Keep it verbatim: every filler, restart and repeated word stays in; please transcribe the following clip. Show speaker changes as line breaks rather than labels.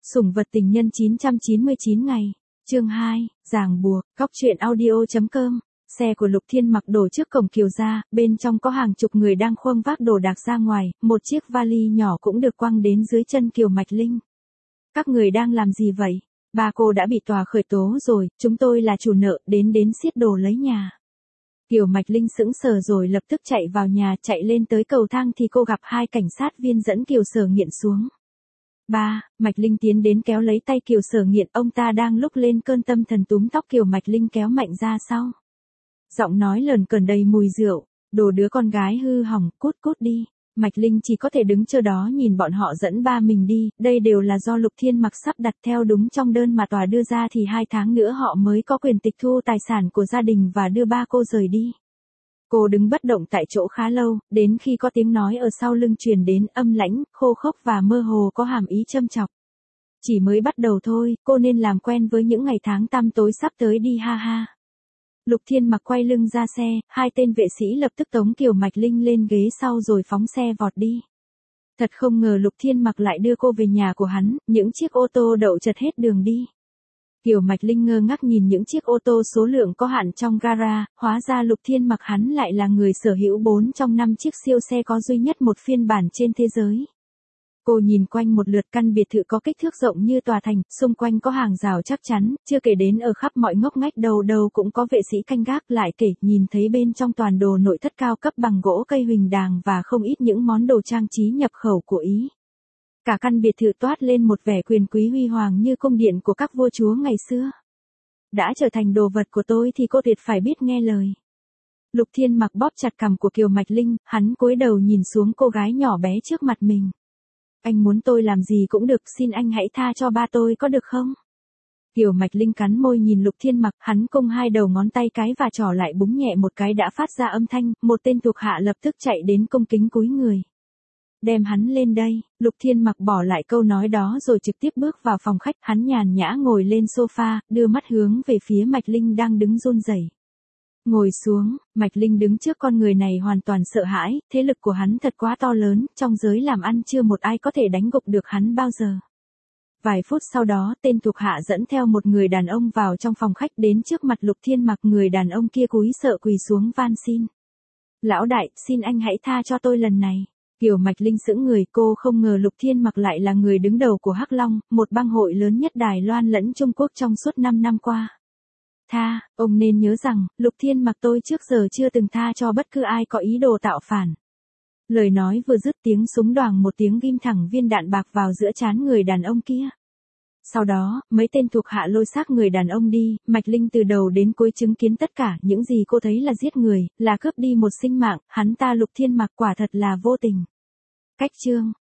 Sủng vật tình nhân chín trăm chín mươi chín ngày. Chương hai, ràng buộc, cóc truyện audio chấm com. Xe của Lục Thiên Mặc đổ trước cổng Kiều gia, bên trong có hàng chục người đang khuâng vác đồ đạc ra ngoài, một chiếc vali nhỏ cũng được quăng đến dưới chân Kiều Mạch Linh. Các người đang làm gì vậy? Ba cô đã bị tòa khởi tố rồi, chúng tôi là chủ nợ, đến đến xiết đồ lấy nhà. Kiều Mạch Linh sững sờ rồi lập tức chạy vào nhà, chạy lên tới cầu thang thì cô gặp hai cảnh sát viên dẫn Kiều Sở Nghiện xuống. Ba, Mạch Linh tiến đến kéo lấy tay Kiều Sở Nghiện, ông ta đang lúc lên cơn tâm thần túm tóc Kiều Mạch Linh kéo mạnh ra sau. Giọng nói lờn cờn đầy mùi rượu, đồ đứa con gái hư hỏng, cút cút đi. Mạch Linh chỉ có thể đứng chờ đó nhìn bọn họ dẫn ba mình đi, đây đều là do Lục Thiên Mặc sắp đặt theo đúng trong đơn mà tòa đưa ra thì hai tháng nữa họ mới có quyền tịch thu tài sản của gia đình và đưa ba cô rời đi. Cô đứng bất động tại chỗ khá lâu, đến khi có tiếng nói ở sau lưng truyền đến, âm lãnh, khô khốc và mơ hồ có hàm ý châm chọc. Chỉ mới bắt đầu thôi, cô nên làm quen với những ngày tháng tăm tối sắp tới đi ha ha. Lục Thiên Mặc quay lưng ra xe, hai tên vệ sĩ lập tức tống Kiều Mạch Linh lên ghế sau rồi phóng xe vọt đi. Thật không ngờ Lục Thiên Mặc lại đưa cô về nhà của hắn, những chiếc ô tô đậu chật hết đường đi. Kiều Mạch Linh ngơ ngác nhìn những chiếc ô tô số lượng có hạn trong gara, hóa ra Lục Thiên Mặc hắn lại là người sở hữu bốn trong năm chiếc siêu xe có duy nhất một phiên bản trên thế giới. Cô nhìn quanh một lượt, căn biệt thự có kích thước rộng như tòa thành, xung quanh có hàng rào chắc chắn, chưa kể đến ở khắp mọi ngóc ngách đầu đầu cũng có vệ sĩ canh gác, lại kể nhìn thấy bên trong toàn đồ nội thất cao cấp bằng gỗ cây huỳnh đàng và không ít những món đồ trang trí nhập khẩu của Ý. Cả căn biệt thự toát lên một vẻ quyền quý huy hoàng như cung điện của các vua chúa ngày xưa. Đã trở thành đồ vật của tôi thì cô tuyệt phải biết nghe lời. Lục Thiên Mặc bóp chặt cằm của Kiều Mạch Linh, hắn cúi đầu nhìn xuống cô gái nhỏ bé trước mặt mình. Anh muốn tôi làm gì cũng được, xin anh hãy tha cho ba tôi có được không? Kiều Mạch Linh cắn môi nhìn Lục Thiên Mặc, hắn cung hai đầu ngón tay cái và trỏ lại búng nhẹ một cái đã phát ra âm thanh, một tên thuộc hạ lập tức chạy đến cung kính cúi người. Đem hắn lên đây. Lục Thiên Mặc bỏ lại câu nói đó rồi trực tiếp bước vào phòng khách, hắn nhàn nhã ngồi lên sofa, đưa mắt hướng về phía Mạch Linh đang đứng run rẩy. Ngồi xuống, Mạch Linh đứng trước con người này hoàn toàn sợ hãi, thế lực của hắn thật quá to lớn, trong giới làm ăn chưa một ai có thể đánh gục được hắn bao giờ. Vài phút sau đó, tên thuộc hạ dẫn theo một người đàn ông vào trong phòng khách, đến trước mặt Lục Thiên Mặc, người đàn ông kia cúi sợ quỳ xuống van xin. Lão đại, xin anh hãy tha cho tôi lần này. Kiều Mạch Linh sững người, cô không ngờ Lục Thiên Mặc lại là người đứng đầu của Hắc Long, một bang hội lớn nhất Đài Loan lẫn Trung Quốc trong suốt năm năm qua. Tha, ông nên nhớ rằng, Lục Thiên Mặc tôi trước giờ chưa từng tha cho bất cứ ai có ý đồ tạo phản. Lời nói vừa dứt, tiếng súng đoàng một tiếng ghim thẳng viên đạn bạc vào giữa trán người đàn ông kia. Sau đó, mấy tên thuộc hạ lôi xác người đàn ông đi, Mạch Linh từ đầu đến cuối chứng kiến tất cả, những gì cô thấy là giết người, là cướp đi một sinh mạng, hắn ta Lục Thiên Mặc quả thật là vô tình. Cách chương,